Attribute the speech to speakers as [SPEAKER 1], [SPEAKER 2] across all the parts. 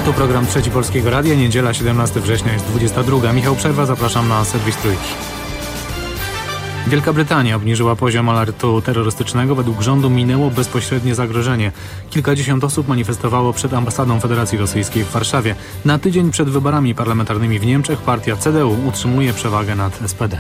[SPEAKER 1] To program Trzeci Polskiego Radia, niedziela 17 września jest 22. Michał Przerwa, zapraszam na serwis Trójki. Wielka Brytania obniżyła poziom alertu terrorystycznego. Według rządu minęło bezpośrednie zagrożenie. Kilkadziesiąt osób manifestowało przed ambasadą Federacji Rosyjskiej w Warszawie. Na tydzień przed wyborami parlamentarnymi w Niemczech partia CDU utrzymuje przewagę nad SPD.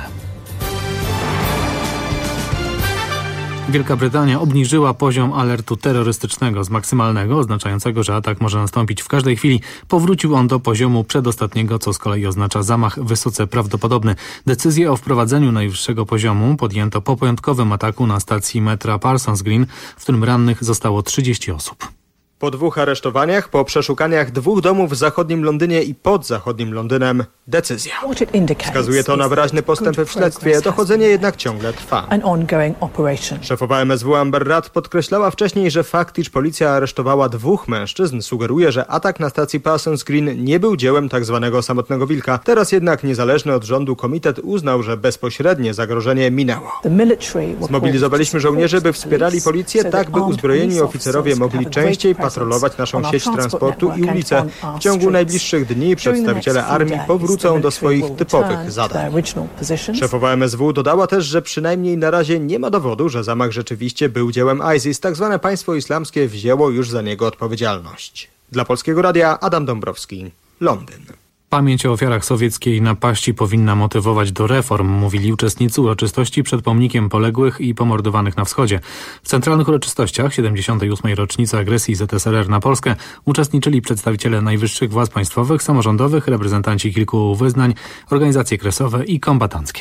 [SPEAKER 1] Wielka Brytania obniżyła poziom alertu terrorystycznego z maksymalnego, oznaczającego, że atak może nastąpić w każdej chwili. Powrócił on do poziomu przedostatniego, co z kolei oznacza zamach wysoce prawdopodobny. Decyzję o wprowadzeniu najwyższego poziomu podjęto po pojątkowym ataku na stacji metra Parsons Green, w którym rannych zostało 30 osób.
[SPEAKER 2] Po 2 aresztowaniach, po przeszukaniach 2 domów w zachodnim Londynie i pod zachodnim Londynem, decyzja. Wskazuje to na wyraźne postępy w śledztwie, dochodzenie jednak ciągle trwa. Szefowa MSW Amber Rudd podkreślała wcześniej, że fakt, iż policja aresztowała 2 mężczyzn, sugeruje, że atak na stacji Parsons Green nie był dziełem tzw. samotnego wilka. Teraz jednak niezależny od rządu komitet uznał, że bezpośrednie zagrożenie minęło. Zmobilizowaliśmy żołnierzy, by wspierali policję, tak by uzbrojeni oficerowie mogli częściej patrolować naszą sieć transportu i ulice. W ciągu najbliższych dni przedstawiciele armii powrócą do swoich typowych zadań. Szefowa MSW dodała też, że przynajmniej na razie nie ma dowodu, że zamach rzeczywiście był dziełem ISIS. Tak zwane państwo islamskie wzięło już za niego odpowiedzialność. Dla Polskiego Radia Adam Dąbrowski, Londyn.
[SPEAKER 1] Pamięć o ofiarach sowieckiej napaści powinna motywować do reform, mówili uczestnicy uroczystości przed pomnikiem poległych i pomordowanych na wschodzie. W centralnych uroczystościach 78. rocznicy agresji ZSRR na Polskę uczestniczyli przedstawiciele najwyższych władz państwowych, samorządowych, reprezentanci kilku wyznań, organizacje kresowe i kombatanckie.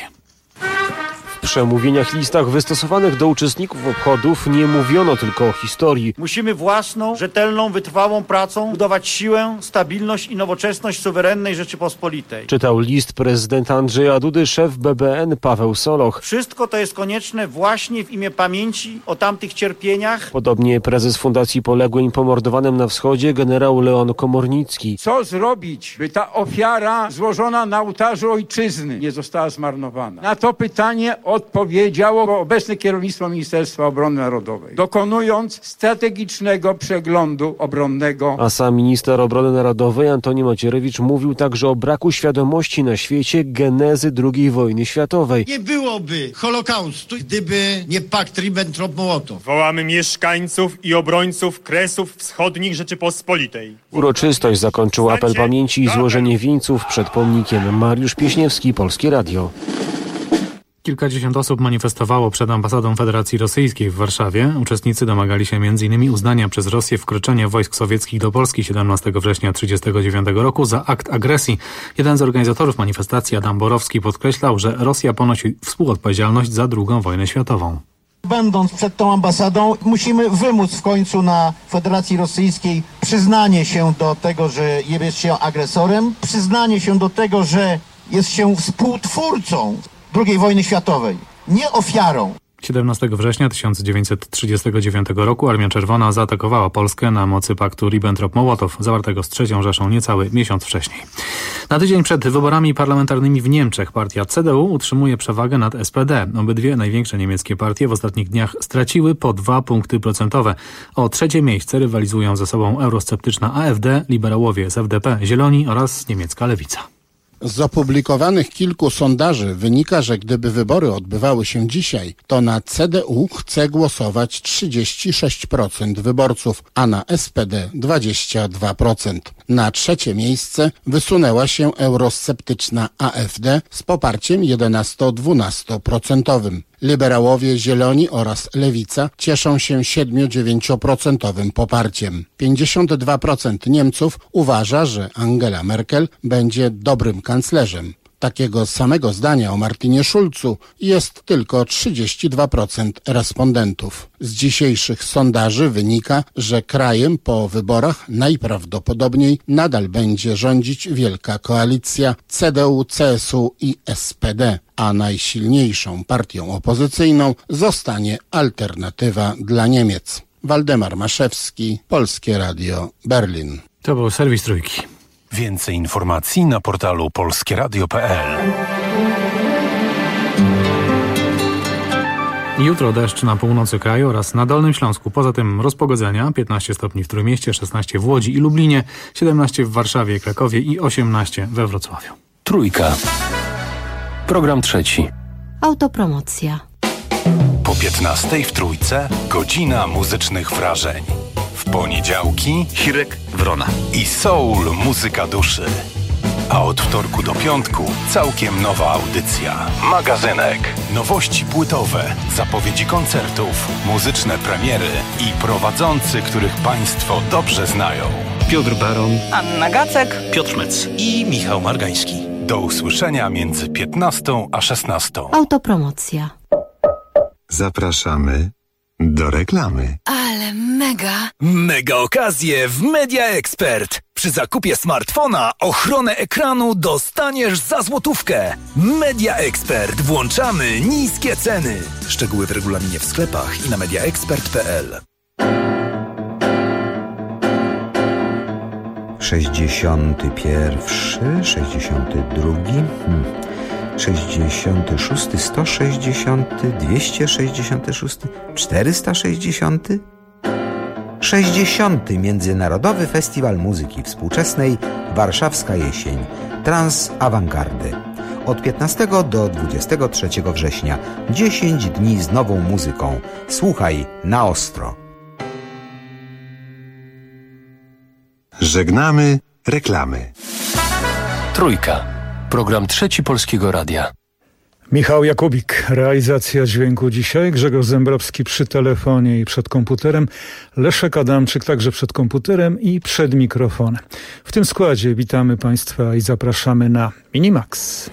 [SPEAKER 3] W przemówieniach i listach wystosowanych do uczestników obchodów nie mówiono tylko o historii.
[SPEAKER 4] Musimy własną, rzetelną, wytrwałą pracą budować siłę, stabilność i nowoczesność suwerennej Rzeczypospolitej.
[SPEAKER 3] Czytał list prezydenta Andrzeja Dudy szef BBN Paweł Soloch.
[SPEAKER 4] Wszystko to jest konieczne właśnie w imię pamięci o tamtych cierpieniach.
[SPEAKER 3] Podobnie prezes Fundacji Poległym i Pomordowanym na Wschodzie generał Leon Komornicki.
[SPEAKER 5] Co zrobić, by ta ofiara złożona na ołtarzu ojczyzny nie została zmarnowana? Na to pytanie odpowiedziało obecne kierownictwo Ministerstwa Obrony Narodowej, dokonując strategicznego przeglądu obronnego.
[SPEAKER 3] A sam minister obrony narodowej Antoni Macierewicz mówił także o braku świadomości na świecie genezy II wojny światowej.
[SPEAKER 6] Nie byłoby Holokaustu, gdyby nie pakt Ribbentrop-Mołotow.
[SPEAKER 7] Wołamy mieszkańców i obrońców Kresów Wschodnich Rzeczypospolitej.
[SPEAKER 3] Uroczystość zakończył apel pamięci i złożenie wieńców przed pomnikiem. Mariusz Pieśniewski, Polskie Radio.
[SPEAKER 1] Kilkadziesiąt osób manifestowało przed ambasadą Federacji Rosyjskiej w Warszawie. Uczestnicy domagali się m.in. uznania przez Rosję wkroczenia wojsk sowieckich do Polski 17 września 1939 roku za akt agresji. Jeden z organizatorów manifestacji, Adam Borowski, podkreślał, że Rosja ponosi współodpowiedzialność za II wojnę światową.
[SPEAKER 8] Będąc przed tą ambasadą, musimy wymóc w końcu na Federacji Rosyjskiej przyznanie się do tego, że jest się agresorem, przyznanie się do tego, że jest się współtwórcą II wojny światowej, nie ofiarą.
[SPEAKER 1] 17 września 1939 roku Armia Czerwona zaatakowała Polskę na mocy paktu Ribbentrop-Mołotow, zawartego z III Rzeszą niecały miesiąc wcześniej. Na tydzień przed wyborami parlamentarnymi w Niemczech partia CDU utrzymuje przewagę nad SPD. Obydwie największe niemieckie partie w ostatnich dniach straciły po 2 punkty procentowe. O trzecie miejsce rywalizują ze sobą eurosceptyczna AfD, liberałowie z FDP, Zieloni oraz niemiecka Lewica.
[SPEAKER 9] Z opublikowanych kilku sondaży wynika, że gdyby wybory odbywały się dzisiaj, to na CDU chce głosować 36% wyborców, a na SPD 22%. Na trzecie miejsce wysunęła się eurosceptyczna AfD z poparciem 11-12%. Liberałowie, Zieloni oraz Lewica cieszą się 7-9% poparciem. 52% Niemców uważa, że Angela Merkel będzie dobrym kanclerzem. Takiego samego zdania o Martinie Schulzu jest tylko 32% respondentów. Z dzisiejszych sondaży wynika, że krajem po wyborach najprawdopodobniej nadal będzie rządzić wielka koalicja CDU, CSU i SPD, a najsilniejszą partią opozycyjną zostanie Alternatywa dla Niemiec. Waldemar Maszewski, Polskie Radio, Berlin.
[SPEAKER 1] To był serwis Trójki.
[SPEAKER 10] Więcej informacji na portalu polskieradio.pl.
[SPEAKER 1] Jutro deszcz na północy kraju oraz na Dolnym Śląsku. Poza tym rozpogodzenia, 15 stopni w Trójmieście, 16 w Łodzi i Lublinie, 17 w Warszawie i Krakowie i 18 we Wrocławiu.
[SPEAKER 10] Trójka. Program trzeci.
[SPEAKER 11] Autopromocja.
[SPEAKER 10] Po 15 w Trójce godzina muzycznych wrażeń. W poniedziałki
[SPEAKER 12] Hirek Wrona
[SPEAKER 10] i soul, muzyka duszy. A od wtorku do piątku całkiem nowa audycja. Magazynek. Nowości płytowe, zapowiedzi koncertów, muzyczne premiery i prowadzący, których Państwo dobrze znają.
[SPEAKER 12] Piotr Baron,
[SPEAKER 13] Anna Gacek,
[SPEAKER 12] Piotr Mec i Michał Margański.
[SPEAKER 10] Do usłyszenia między 15 a 16.
[SPEAKER 11] Autopromocja.
[SPEAKER 14] Zapraszamy do reklamy.
[SPEAKER 15] Ale mega!
[SPEAKER 16] Mega okazje w Media Expert. Przy zakupie smartfona ochronę ekranu dostaniesz za złotówkę. Media Expert. Włączamy niskie ceny. Szczegóły w regulaminie w sklepach i na mediaexpert.pl.
[SPEAKER 17] 61, 62, 66, 160, 266, 460, 60. Międzynarodowy Festiwal Muzyki Współczesnej Warszawska Jesień Trans Awangardy. Od 15 do 23 września 10 dni z nową muzyką. Słuchaj na ostro.
[SPEAKER 14] Żegnamy reklamy.
[SPEAKER 10] Trójka. Program trzeci Polskiego Radia.
[SPEAKER 18] Michał Jakubik, realizacja dźwięku dzisiaj, Grzegorz Zembrowski przy telefonie i przed komputerem, Leszek Adamczyk także przed komputerem i przed mikrofonem. W tym składzie witamy Państwa i zapraszamy na Minimax.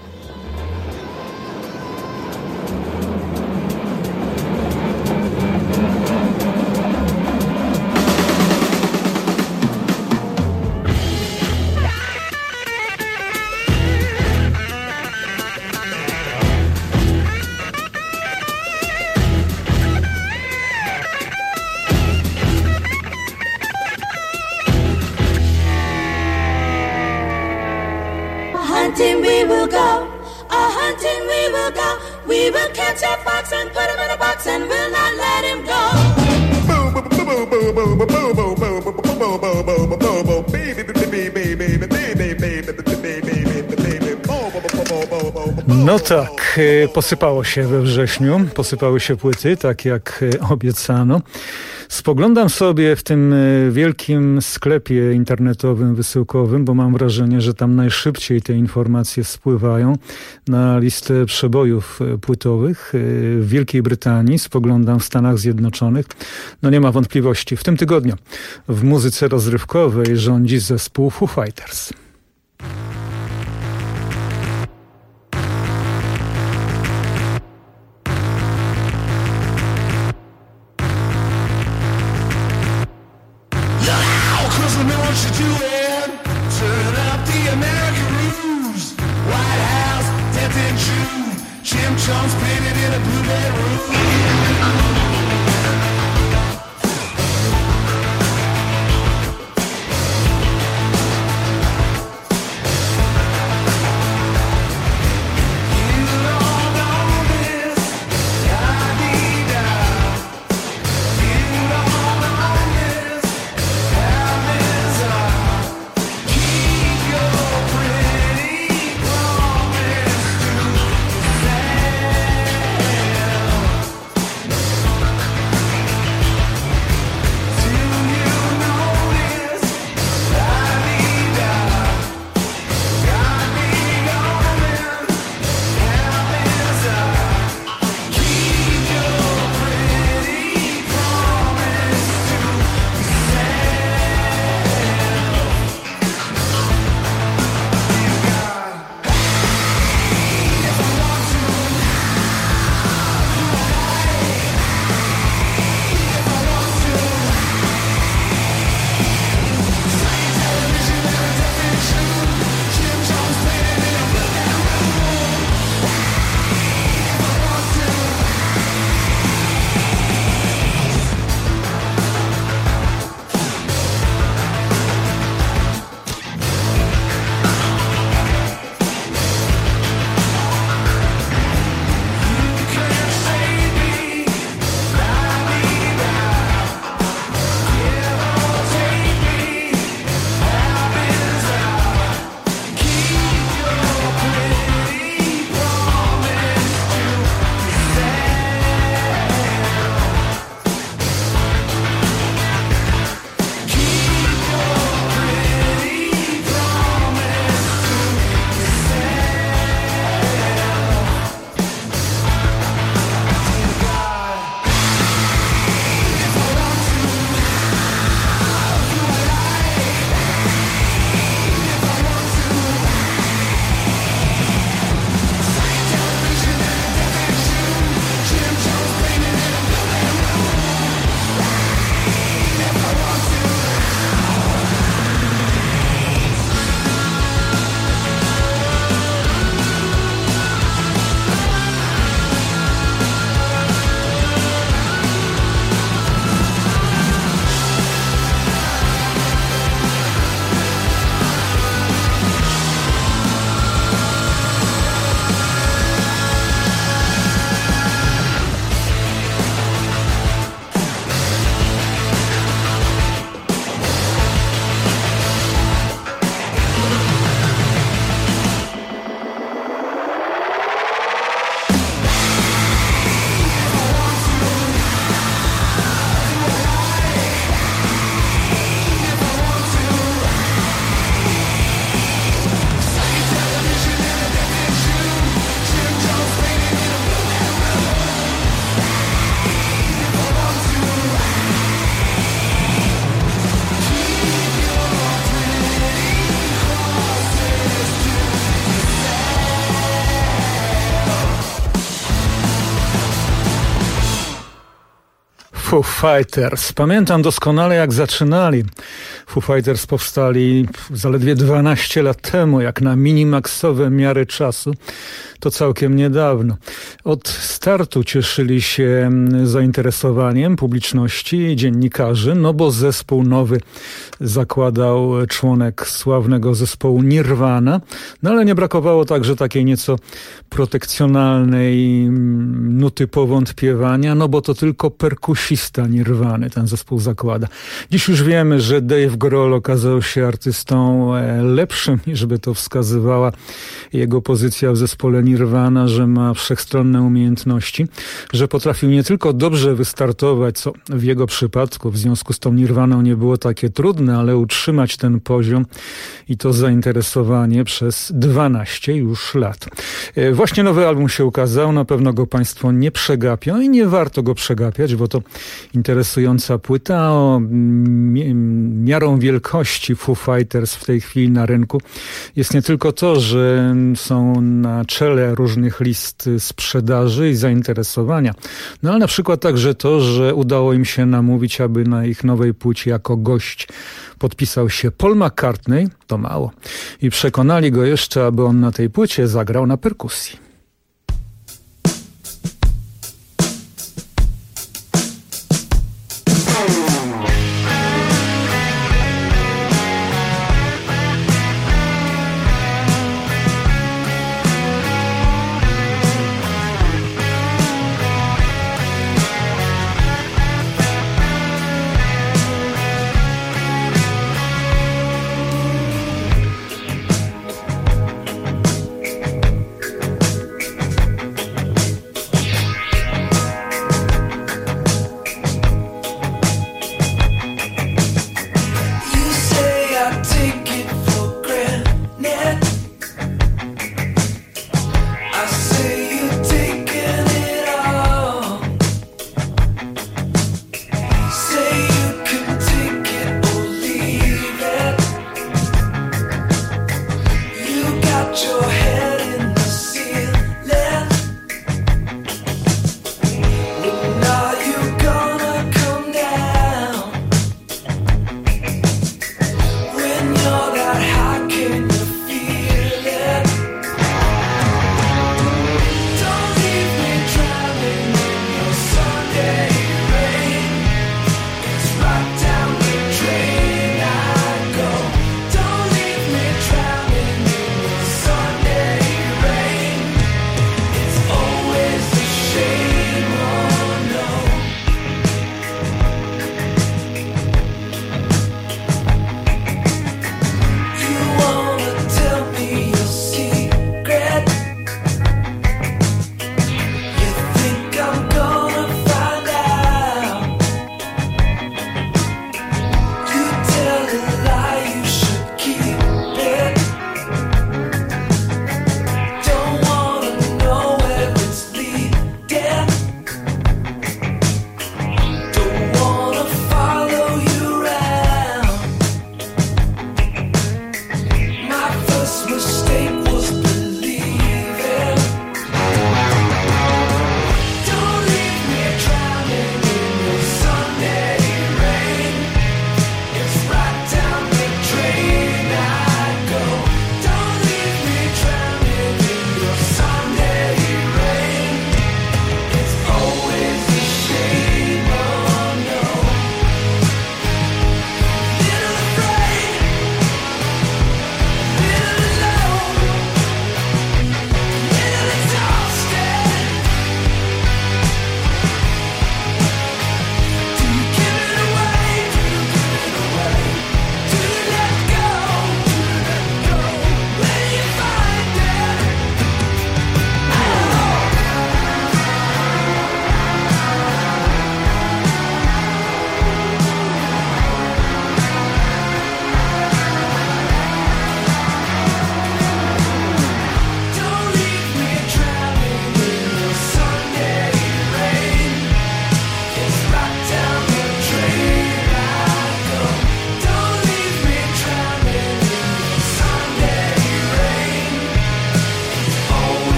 [SPEAKER 19] Hunting we will go, a-hunting we will go. We will catch a fox and put him in a box and we'll not let him go.
[SPEAKER 18] No tak, posypało się we wrześniu, posypały się płyty, tak jak obiecano. Spoglądam sobie w tym wielkim sklepie internetowym, wysyłkowym, bo mam wrażenie, że tam najszybciej te informacje spływają na listę przebojów płytowych w Wielkiej Brytanii. Spoglądam w Stanach Zjednoczonych. No nie ma wątpliwości. W tym tygodniu w muzyce rozrywkowej rządzi zespół Foo Fighters. Foo Fighters. Pamiętam doskonale, jak zaczynali. Foo Fighters powstali zaledwie 12 lat temu, jak na minimaksowe miary czasu. To całkiem niedawno. Od startu cieszyli się zainteresowaniem publiczności i dziennikarzy, no bo zespół nowy zakładał członek sławnego zespołu Nirvana, no ale nie brakowało także takiej nieco protekcjonalnej nuty powątpiewania, no bo to tylko perkusista Nirwany ten zespół zakłada. Dziś już wiemy, że Dave Grohl okazał się artystą lepszym, niż by to wskazywała jego pozycja w zespole Nirvana, że ma wszechstronne umiejętności, że potrafił nie tylko dobrze wystartować, co w jego przypadku w związku z tą Nirwaną nie było takie trudne, ale utrzymać ten poziom i to zainteresowanie przez 12 już lat. Właśnie nowy album się ukazał, na pewno go Państwo nie przegapią i nie warto go przegapiać, bo to interesująca płyta. Miarą wielkości Foo Fighters w tej chwili na rynku jest nie tylko to, że są na czele różnych list sprzedaży i zainteresowania, no ale na przykład także to, że udało im się namówić, aby na ich nowej płycie jako gość podpisał się Paul McCartney, to mało, i przekonali go jeszcze, aby on na tej płycie zagrał na perkusji.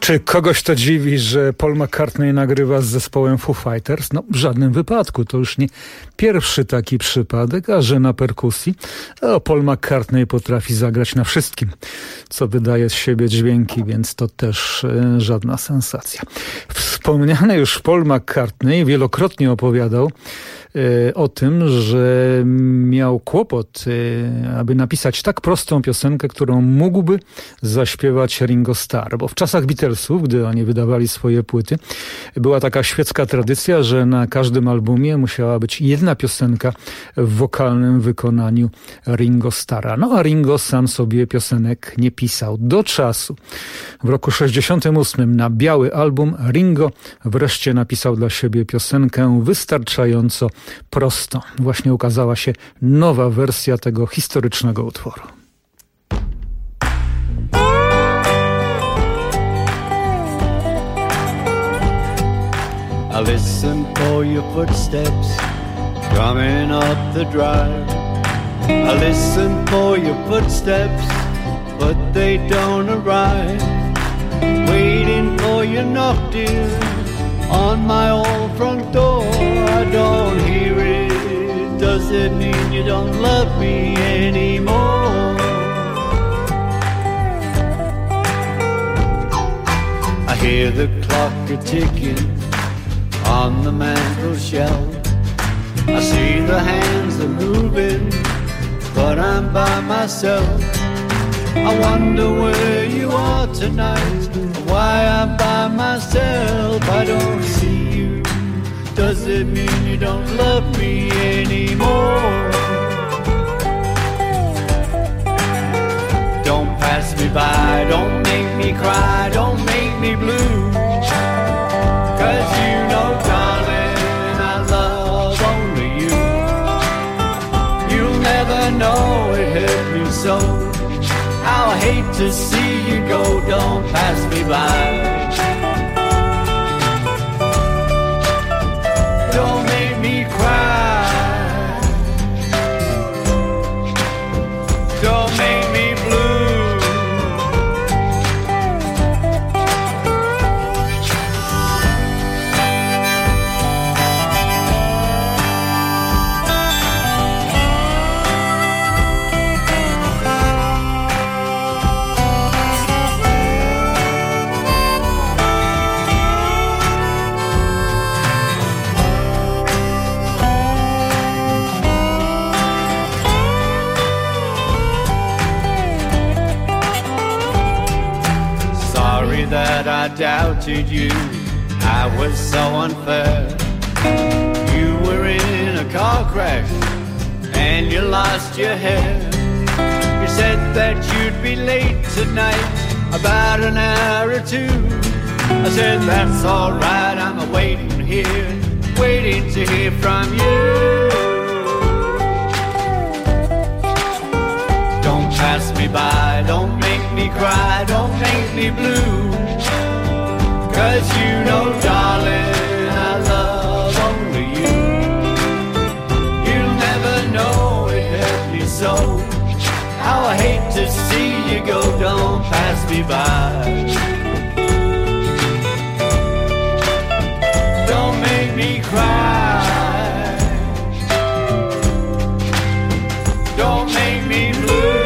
[SPEAKER 18] Czy kogoś to dziwi, że Paul McCartney nagrywa z zespołem Foo Fighters? No, w żadnym wypadku. To już nie pierwszy taki przypadek, a że na perkusji Paul McCartney potrafi zagrać na wszystkim, co wydaje z siebie dźwięki, więc to też żadna sensacja. Wspomniany już Paul McCartney wielokrotnie opowiadał o tym, że miał kłopot, aby napisać tak prostą piosenkę, którą mógłby zaśpiewać Ringo Starr, bo w czasach Beatlesów, gdy oni wydawali swoje płyty, była taka świecka tradycja, że na każdym albumie musiała być jedna piosenka w wokalnym wykonaniu Ringo Starra. No a Ringo sam sobie piosenek nie pisał. Do czasu. W roku 68 na biały album Ringo wreszcie napisał dla siebie piosenkę wystarczająco prostą. Właśnie ukazała się nowa wersja tego historycznego utworu.
[SPEAKER 13] I listen for your footsteps coming up the drive. I listen for your footsteps, but they don't arrive. Waiting for your knock, dear, on my old front door. I don't hear it. Does it mean you don't love me anymore? I hear the clock a-ticking on the mantel shelf. I see the hands are moving, but I'm by myself. I wonder where you are tonight, why I'm by myself. I don't see you. Does it mean you don't love me anymore? Don't pass me by, don't make me cry, don't make me blue. 'Cause you know, darling, I love only you. You'll never know it hurt me so. How I hate to see you go, don't pass me by. Don't make me cry. Don't make me blue. That I doubted you, I was so unfair. You were in a car crash and you lost your hair. You said that you'd be late tonight, about an hour or two. I said that's alright, I'm waiting here, waiting to hear from you. Don't pass me by, don't make me cry, don't make me blue. 'Cause you know, darling, I love only you. You'll never know it hurt me so. How I hate to see you go, don't pass me by. Don't make me cry. Don't make me blue.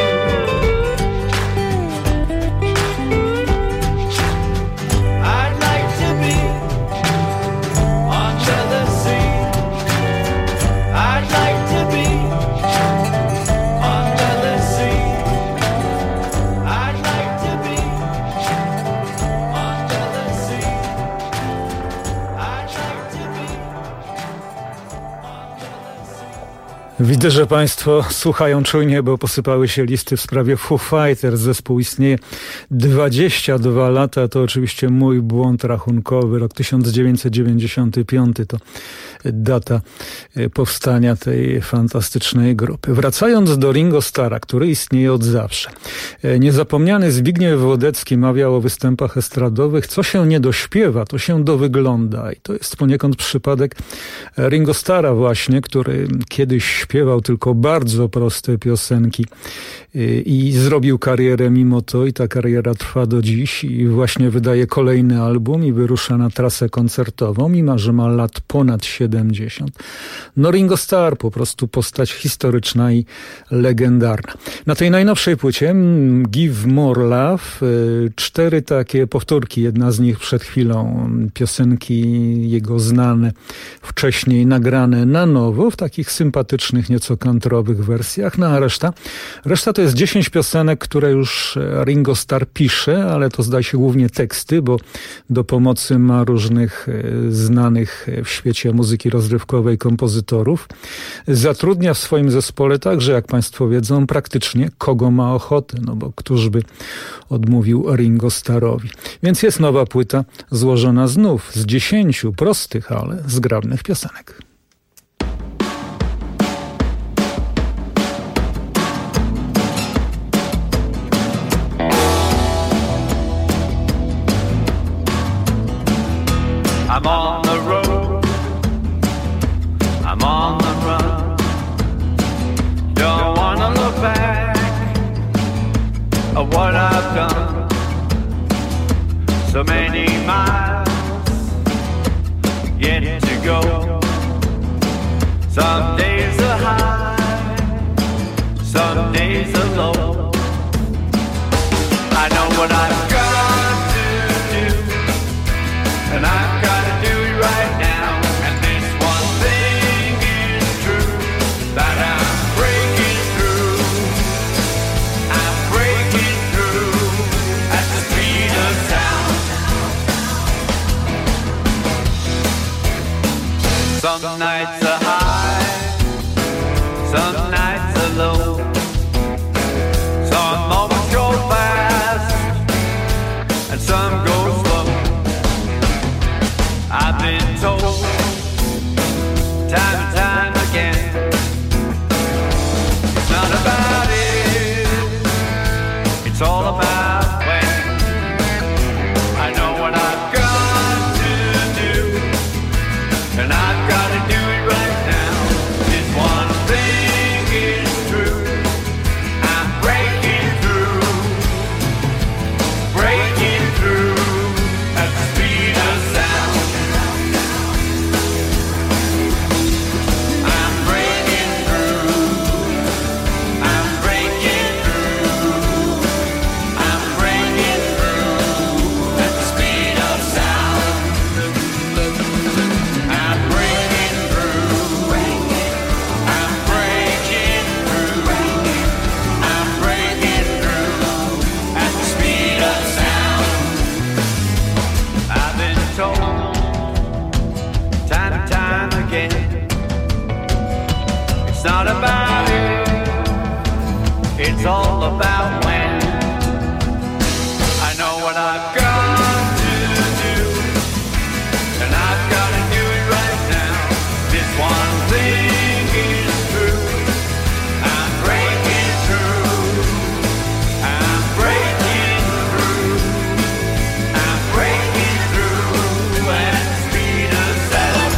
[SPEAKER 18] Widzę, że Państwo słuchają czujnie, bo posypały się listy w sprawie Foo Fighters. Zespół istnieje 22 lata. To oczywiście mój błąd rachunkowy. Rok 1995 to data powstania tej fantastycznej grupy. Wracając do Ringo Starra, który istnieje od zawsze. Niezapomniany Zbigniew Wodecki mawiał o występach estradowych. Co się nie dośpiewa, to się dowygląda. I to jest poniekąd przypadek Ringo Starra właśnie, który kiedyś śpiewał śpiewał tylko bardzo proste piosenki i zrobił karierę mimo to i ta kariera trwa do dziś i właśnie wydaje kolejny album i wyrusza na trasę koncertową, mimo że ma lat ponad 70. No Ringo Starr, po prostu postać historyczna i legendarna. Na tej najnowszej płycie Give More Love 4 takie powtórki, jedna z nich przed chwilą, piosenki jego znane, wcześniej nagrane na nowo w takich sympatycznych, nieco kantrowych wersjach, no a reszta to jest 10 piosenek, które już Ringo Starr pisze, ale to zdaje się głównie teksty, bo do pomocy ma różnych znanych w świecie muzyki rozrywkowej kompozytorów. Zatrudnia w swoim zespole także, jak Państwo wiedzą, praktycznie kogo ma ochotę, no bo któż by odmówił Ringo Starrowi. Więc jest nowa płyta złożona znów z 10 prostych, ale zgrabnych piosenek.
[SPEAKER 13] I'm on the road, I'm on the run, don't wanna look back at what I've done. So many miles yet to go. Some days are high, some days are low. I know what I've got to do, and I've got to do it right now. And this one thing is true, that I'm breaking through. I'm breaking through at the speed of sound. Some nights are high, some nights are low. Some moments go fast, and some go slow. I've been told time and time again, it's not about if, it's all about when. I know what I've got to do, and I've got to do it right now. This one thing is true, I'm breaking through at the speed of sound. I'm breaking through at the speed of sound. I'm breaking through at the speed of sound. I've been told time and time again, it's not about if, it's all about when. I know what I've got to do, and I've got to do it right now. This one thing is true, I'm breaking through at the speed of sound.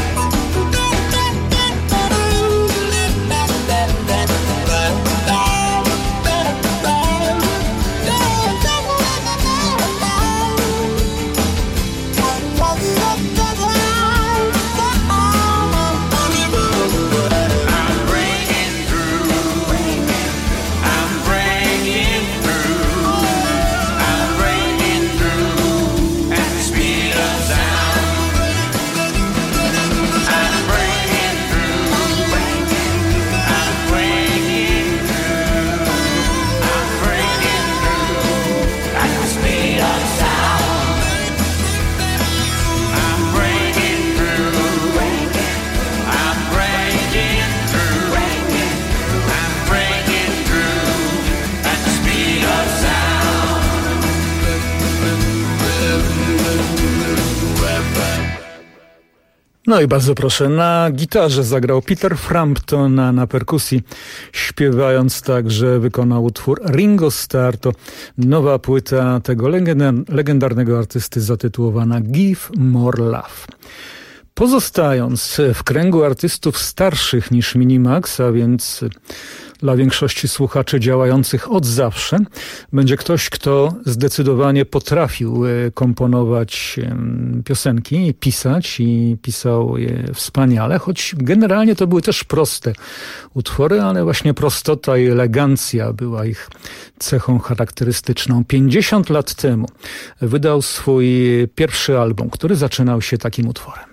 [SPEAKER 18] No i bardzo proszę, na gitarze zagrał Peter Frampton, a na perkusji śpiewając także wykonał utwór Ringo Starr. To nowa płyta tego legendarnego artysty zatytułowana Give More Love. Pozostając w kręgu artystów starszych niż Minimax, a więc dla większości słuchaczy działających od zawsze, będzie ktoś, kto zdecydowanie potrafił komponować piosenki i pisał je wspaniale, choć generalnie to były też proste utwory, ale właśnie prostota i elegancja była ich cechą charakterystyczną. 50 lat temu wydał swój pierwszy album, który zaczynał się takim utworem.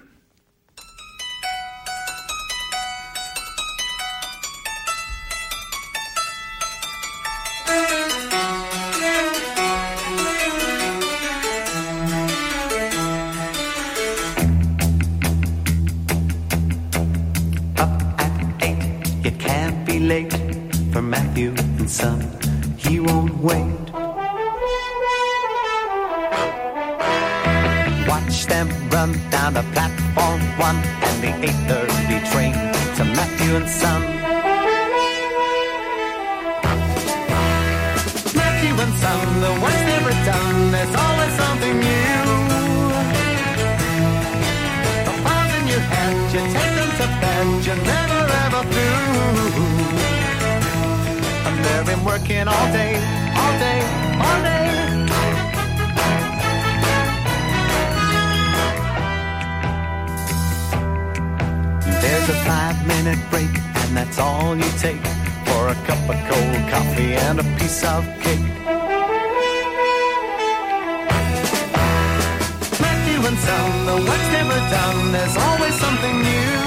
[SPEAKER 15] For Matthew and Son, he won't wait. Watch them run down the platform 1 and the 8:30 train to Matthew and Son. Matthew and Son, the work's never done, there's always something new. The files in your hand, you take them to bed, you're never ever through. They've been working all day, all day, all day. There's a 5-minute break, and that's all you take for a cup of cold coffee and a piece of cake. Matthew and Son, the work's never done, there's always something new.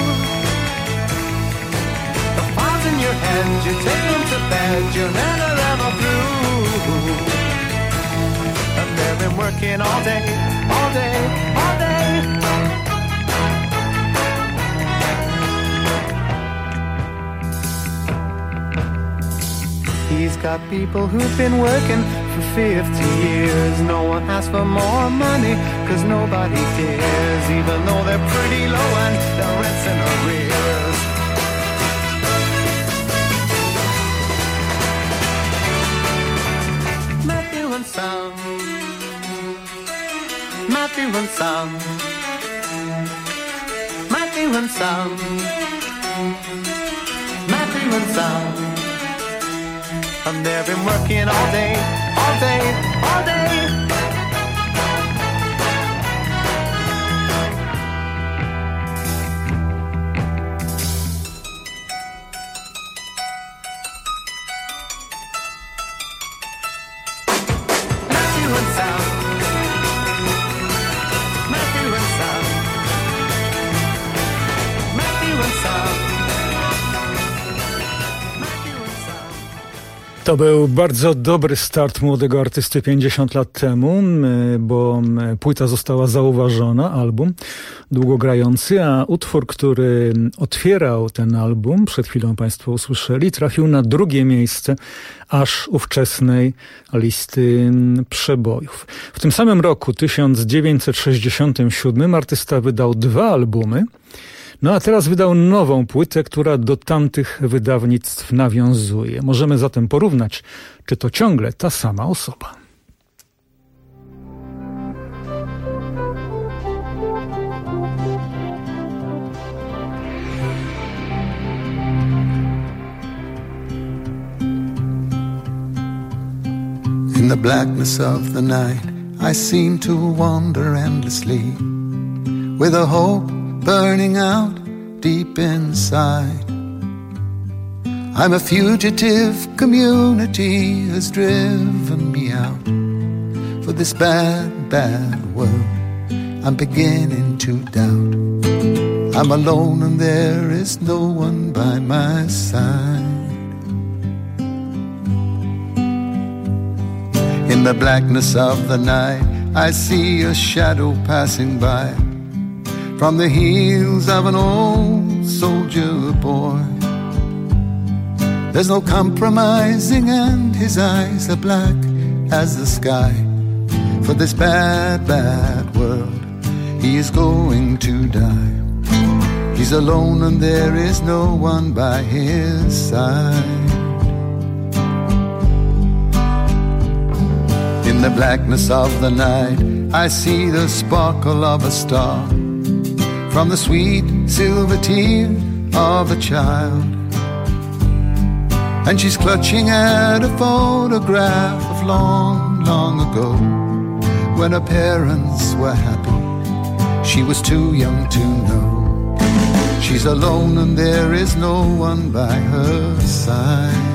[SPEAKER 15] In your hand, you take them to bed, you're never ever through. And they've been working all day, all day, all day. He's got people who've been working for 50 years. No one asks for more money, 'cause nobody cares, even though they're pretty low and their rent's in arrears. Son, Matthew and Son, Matthew and Son, Matthew and Son. And they've been working all day, all day, all day.
[SPEAKER 18] To był bardzo dobry start młodego artysty 50 lat temu, bo płyta została zauważona, album długogrający, a utwór, który otwierał ten album, przed chwilą Państwo usłyszeli, trafił na 2. miejsce aż ówczesnej listy przebojów. W tym samym roku, 1967, artysta wydał 2 albumy, no a teraz wydał nową płytę, która do tamtych wydawnictw nawiązuje. Możemy zatem porównać, czy to ciągle ta sama osoba.
[SPEAKER 20] In the blackness of the night, I seem to wander endlessly with a hope burning out deep inside. I'm a fugitive, community has driven me out. For this bad, bad world, I'm beginning to doubt. I'm alone and there is no one by my side. In the blackness of the night, I see a shadow passing by from the heels of an old soldier boy. There's no compromising and his eyes are black as the sky. For this bad, bad world, he is going to die. He's alone and there is no one by his side. In the blackness of the night, I see the sparkle of a star from the sweet silver tear of a child. And she's clutching at a photograph of long, long ago, when her parents were happy. She was too young to know. She's alone and there is no one by her side.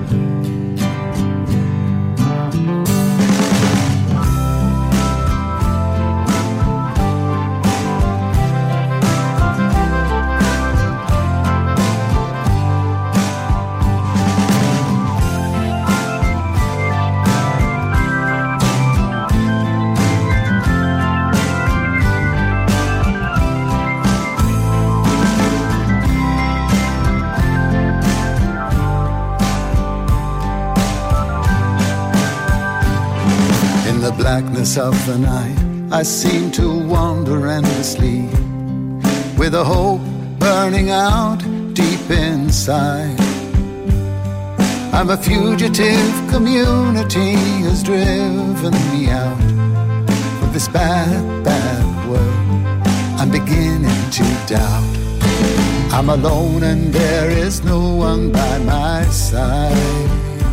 [SPEAKER 20] Blackness of the night, I seem to wander endlessly, with a hope burning out deep inside. I'm a fugitive, community has driven me out of this bad, bad world. I'm beginning to doubt. I'm alone and there is no one by my side.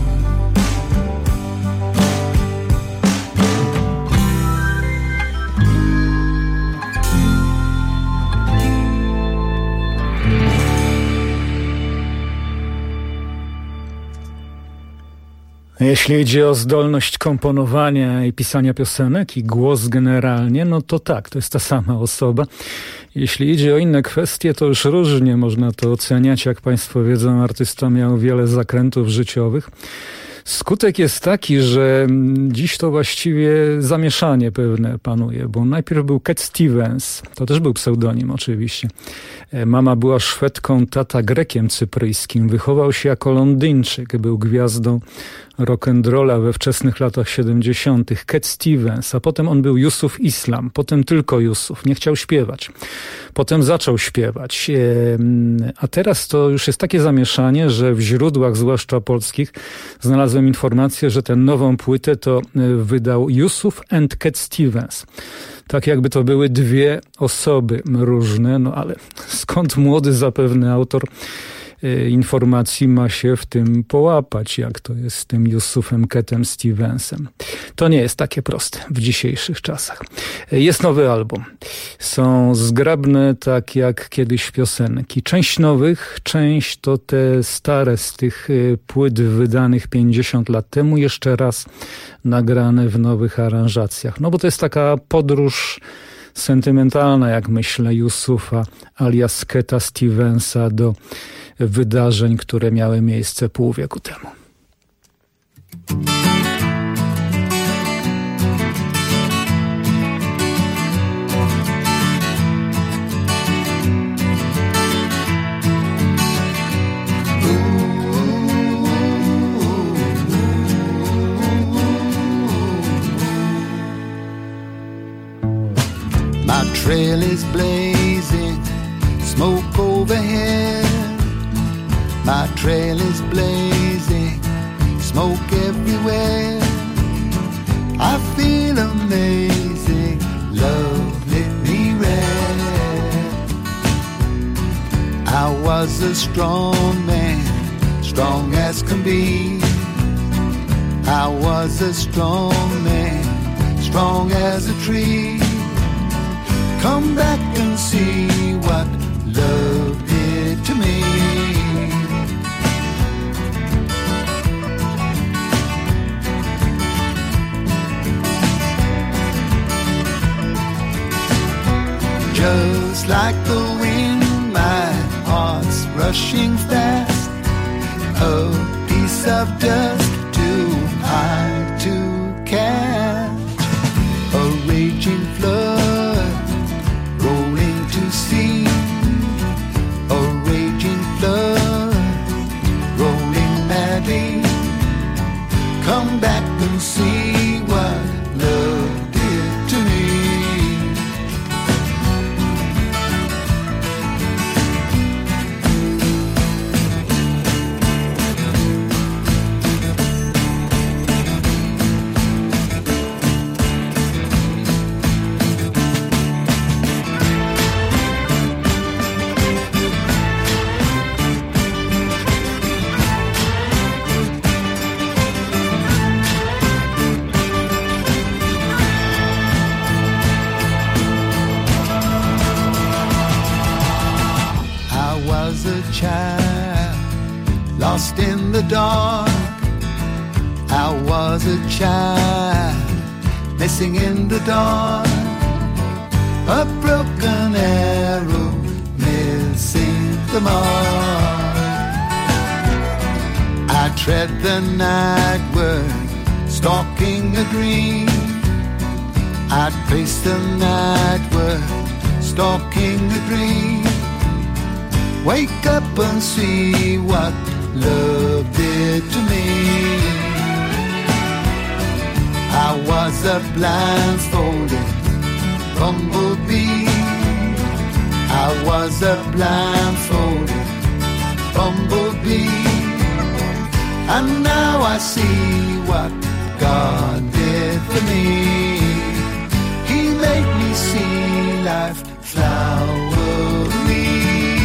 [SPEAKER 18] Jeśli idzie o zdolność komponowania i pisania piosenek i głos generalnie, no to tak, to jest ta sama osoba. Jeśli idzie o inne kwestie, to już różnie można to oceniać. Jak Państwo wiedzą, artysta miał wiele zakrętów życiowych. Skutek jest taki, że dziś to właściwie zamieszanie pewne panuje, bo najpierw był Cat Stevens, to też był pseudonim oczywiście. Mama była Szwedką, tata Grekiem cypryjskim, wychował się jako Londyńczyk, był gwiazdą rock'n'rolla we wczesnych latach 70. Cat Stevens, a potem on był Yusuf Islam, potem tylko Yusuf, nie chciał śpiewać. Potem zaczął śpiewać, a teraz to już jest takie zamieszanie, że w źródłach, zwłaszcza polskich, znalazłem informację, że tę nową płytę to wydał Yusuf and Cat Stevens. Tak jakby to były dwie osoby różne, no ale skąd młody zapewne autor informacji ma się w tym połapać, jak to jest z tym Yusufem Catem Stevensem. To nie jest takie proste w dzisiejszych czasach. Jest nowy album. Są zgrabne, tak jak kiedyś piosenki. Część nowych, część to te stare z tych płyt wydanych 50 lat temu, jeszcze raz nagrane w nowych aranżacjach. No bo to jest taka podróż sentymentalna, jak myślę, Yusufa alias Cata Stevensa do wydarzeń, które miały miejsce pół wieku temu.
[SPEAKER 20] My trail is blazing, smoke overhead. My trail is blazing, smoke everywhere. I feel amazing, love lit me red. I was a strong man, strong as can be. I was a strong man, strong as a tree. Come back and see what love did to me. Just like the wind, my heart's rushing fast. A piece of dust too high to catch. A raging flood rolling to sea. A raging flood rolling madly. Come back and see what love did to me. the dark. I was a child missing in the dark. A broken arrow missing the mark. I tread the night word, stalking a dream. I'd face the night word, stalking a dream. Wake up and see what love did to me. I was a blindfolded bumblebee. I was a blindfolded bumblebee. And now I see what God did for me. He made me see life flowery.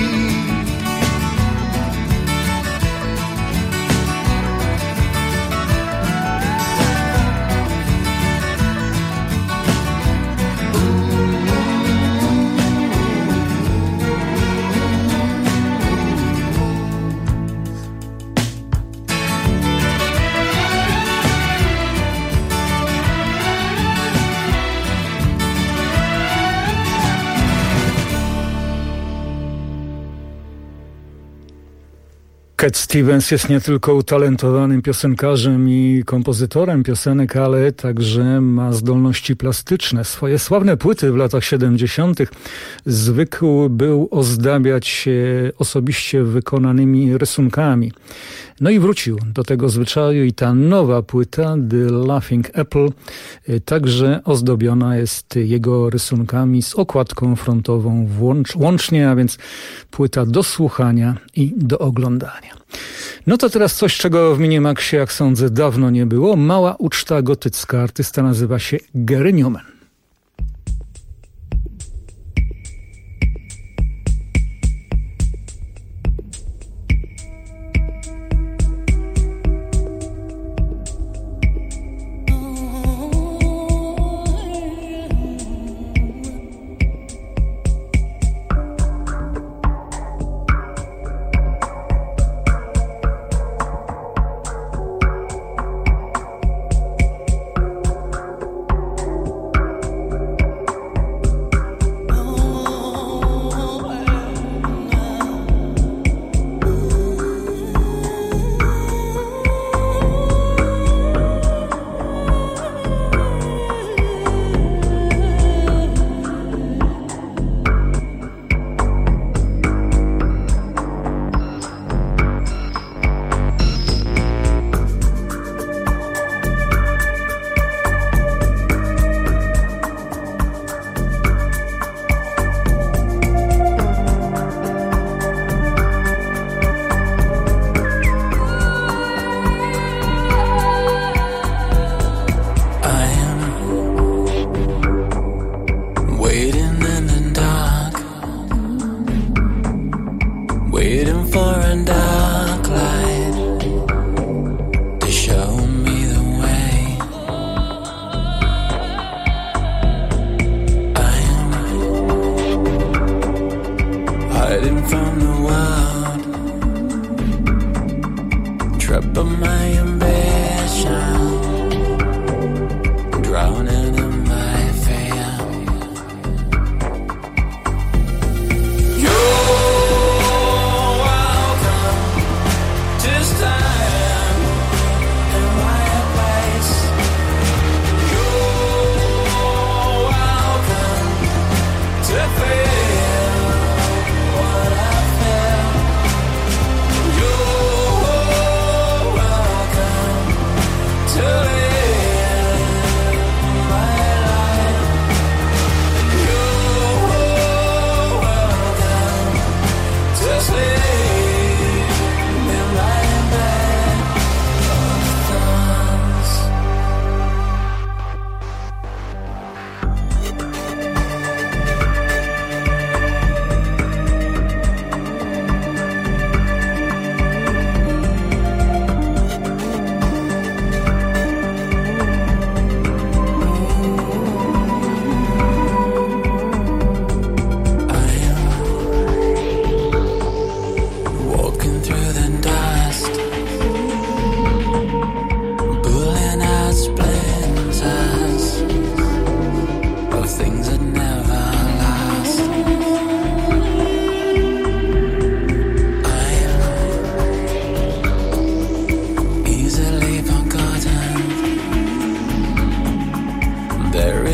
[SPEAKER 18] Cat Stevens jest nie tylko utalentowanym piosenkarzem i kompozytorem piosenek, ale także ma zdolności plastyczne. Swoje sławne płyty w latach 70. zwykł był ozdabiać osobiście wykonanymi rysunkami. No i wrócił do tego zwyczaju i ta nowa płyta, The Laughing Apple, także ozdobiona jest jego rysunkami z okładką frontową łącznie, a więc płyta do słuchania i do oglądania. No to teraz coś, czego w Minimaxie, jak sądzę, dawno nie było. Mała uczta gotycka. Artysta nazywa się Gary Newman.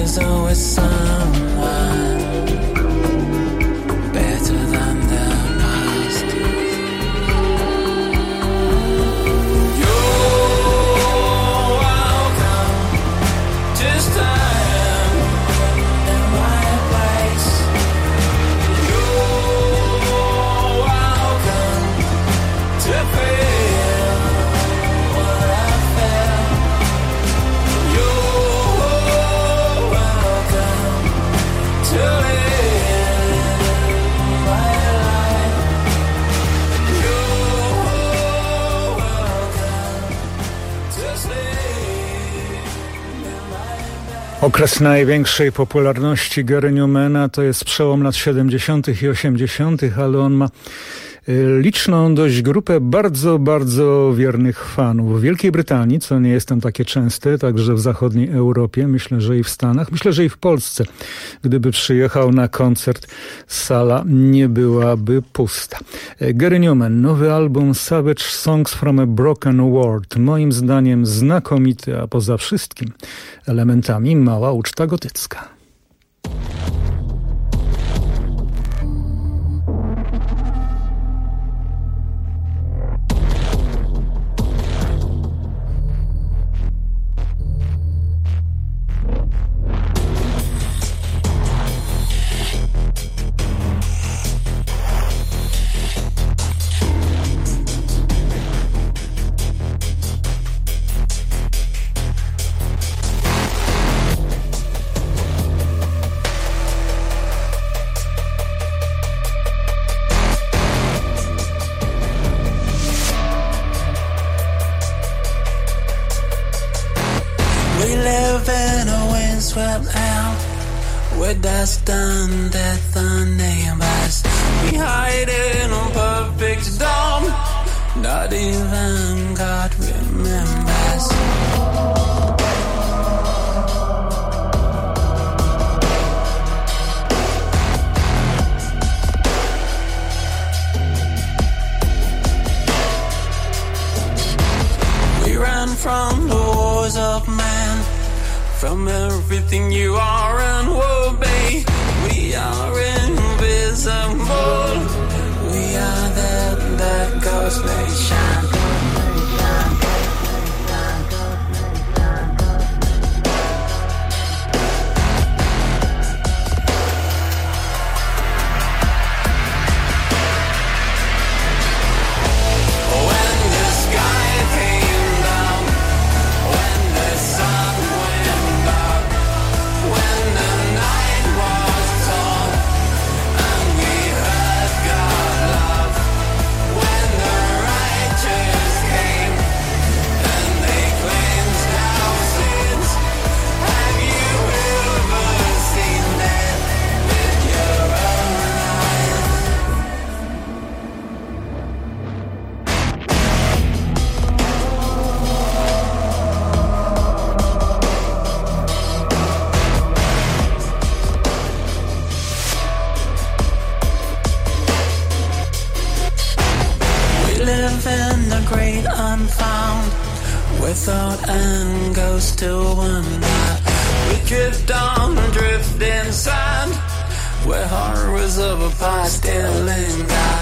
[SPEAKER 21] there's always someone better than the past. You're welcome to stand in my place. You're welcome to feel what I feel. You're welcome to live my life. You're welcome to sleep in my bed.
[SPEAKER 18] Okres największej popularności Gary Newmana to jest przełom lat 70. i 80., ale on ma liczną dość grupę bardzo, bardzo wiernych fanów. W Wielkiej Brytanii, co nie jest tam takie częste, także w zachodniej Europie, myślę, że i w Stanach, myślę, że i w Polsce. Gdyby przyjechał na koncert, sala nie byłaby pusta. Gary Numan, nowy album Savage Songs from a Broken World. Moim zdaniem znakomity, a poza wszystkim elementami mała uczta gotycka.
[SPEAKER 21] We live in a windswept land where dust and death are neighbors. We hide in a perfect dome, not even God remembers. We ran from the wars of man, from everything you are and will be. We are invisible. We are that ghost nation. When the sky came down, when the sun went out, when the night was torn, and we heard God love, when the righteous came, and they cleansed our sins. Have you ever seen that with your own eyes? We live in the great unfound, where thought and goes to wonder. We drift on drifting sand, where horrors of a past still linger.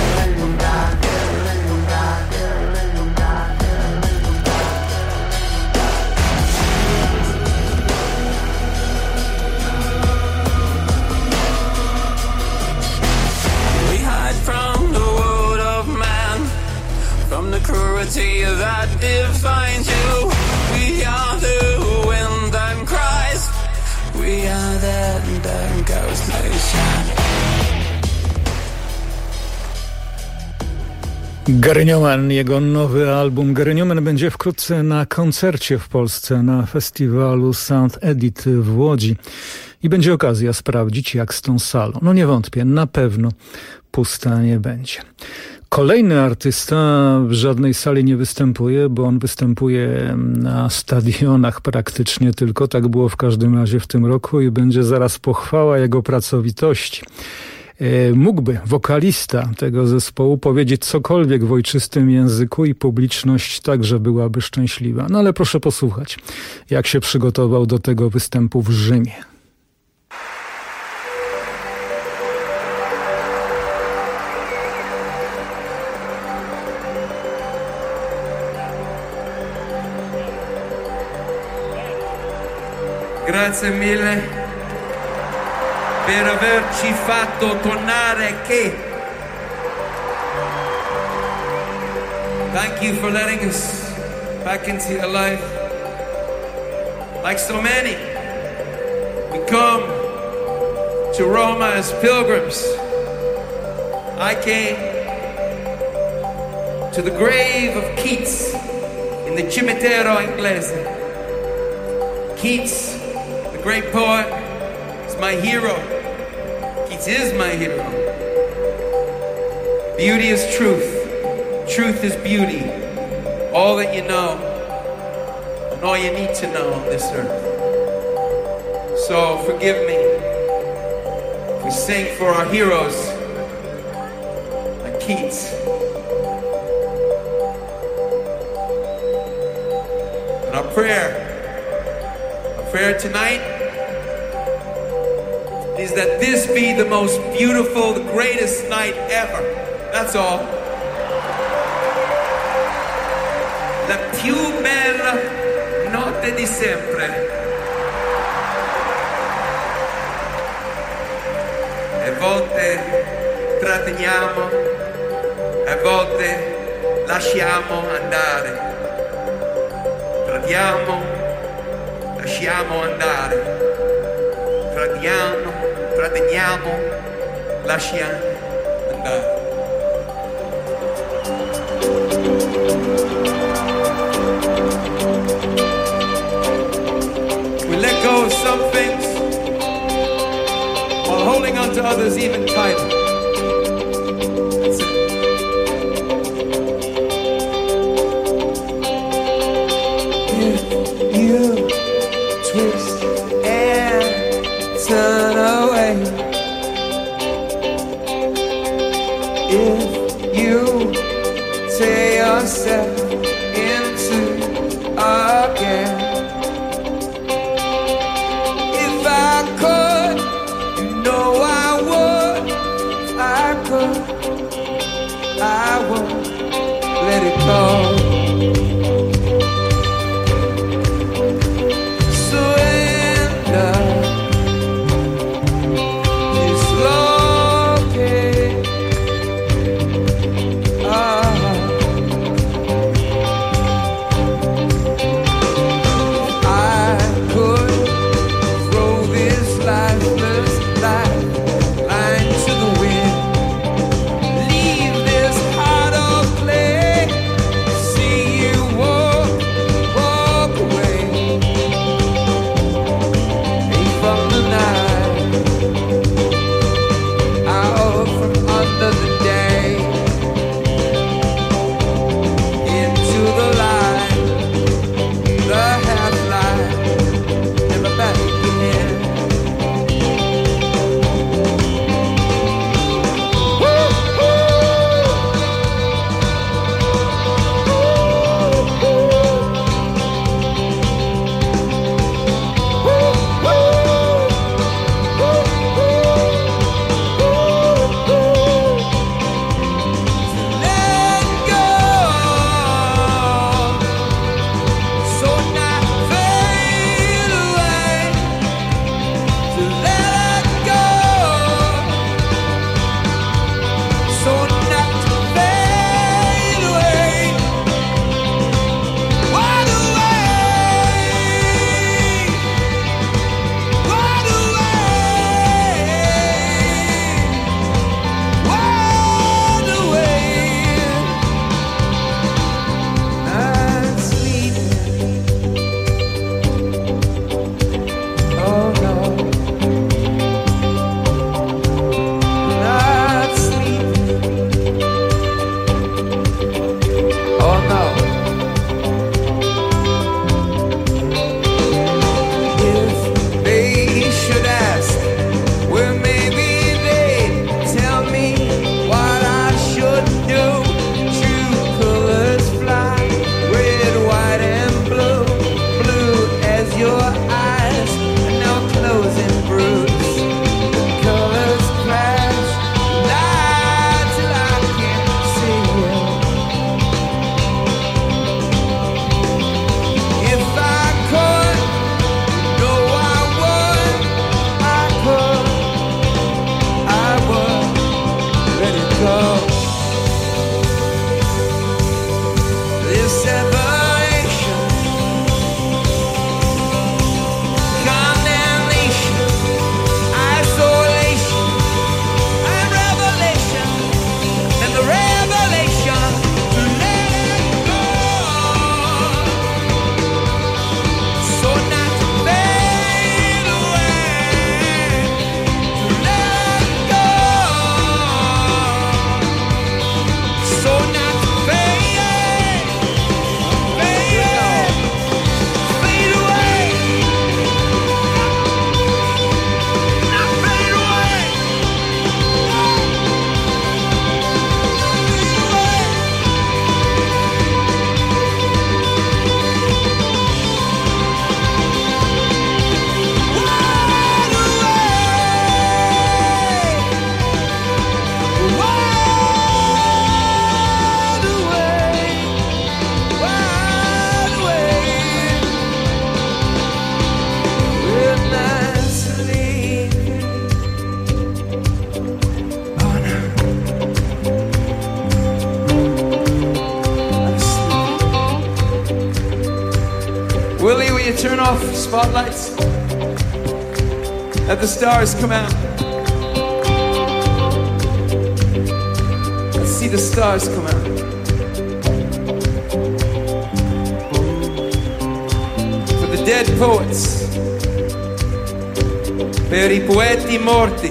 [SPEAKER 21] We hide from the world of man, from the cruelty that defines you. We are the wind and cries. We are that ghost nation.
[SPEAKER 18] Gary Numan, jego nowy album. Gary Numan będzie wkrótce na koncercie w Polsce na festiwalu Sound Edit w Łodzi i będzie okazja sprawdzić, jak z tą salą. No nie wątpię, na pewno pusta nie będzie. Kolejny artysta w żadnej sali nie występuje, bo on występuje na stadionach praktycznie tylko. Tak było w każdym razie w tym roku i będzie zaraz pochwała jego pracowitości. Mógłby wokalista tego zespołu powiedzieć cokolwiek w ojczystym języku i publiczność także byłaby szczęśliwa. No ale proszę posłuchać, jak się przygotował do tego występu w Rzymie.
[SPEAKER 2] Grazie mille per averci fatto tornare qui. Thank you for letting us back into your life. Like so many, we come to Roma as pilgrims. I came to the grave of Keats in the Cimitero Inglese. Keats, the great poet, is my hero. Keats is my hero. Beauty is truth. Truth is beauty. All that you know and all you need to know on this earth. So forgive me if we sing for our heroes like Keats. And our prayer tonight is that this be the most beautiful, the greatest night ever. That's all. La più bella notte di sempre. E volte tratteniamo, e volte lasciamo andare. Tradiamo, lasciamo andare, tradiamo, lasciamo andare. We let go of some things while holding on to others even tighter. That's it. If you twist and turn away, if you tear yourself into again, if I could, you know I would. If I could, I would let it go. So spotlights. Let the stars come out. Let's see the stars come out. For the dead poets, per I poeti morti,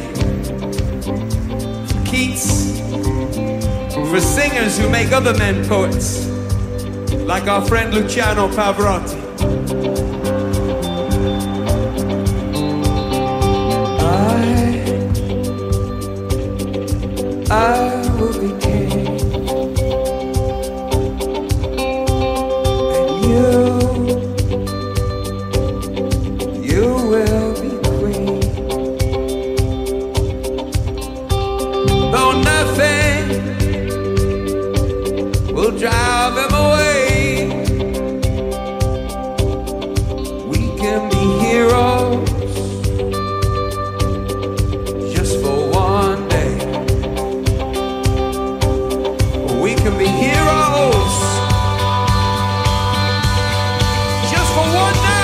[SPEAKER 2] Keats, for singers who make other men poets, like our friend Luciano Pavarotti. I will be king, and you will be queen. Though nothing will drive them away, we can be heroes just for one day. We can be heroes just for one night.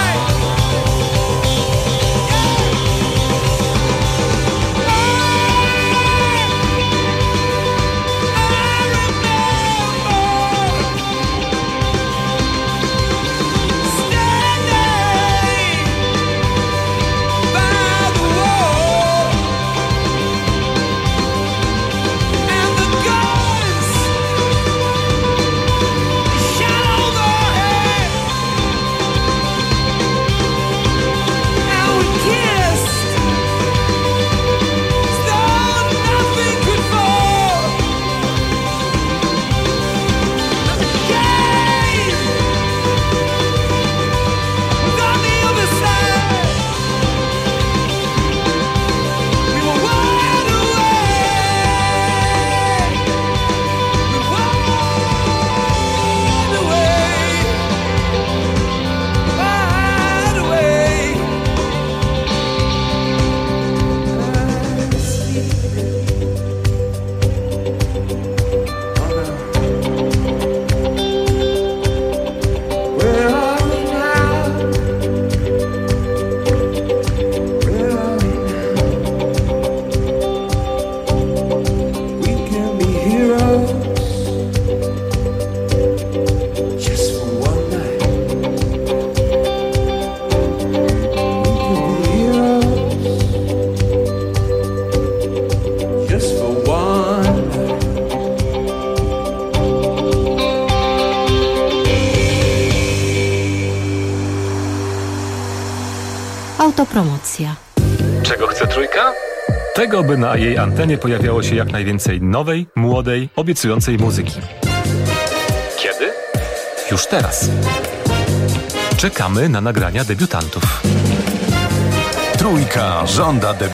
[SPEAKER 11] Autopromocja.
[SPEAKER 4] Czego chce Trójka? Tego, by na jej antenie pojawiało się jak najwięcej nowej, młodej, obiecującej muzyki. Kiedy? Już teraz. Czekamy na nagrania debiutantów.
[SPEAKER 10] Trójka żąda debiutantów.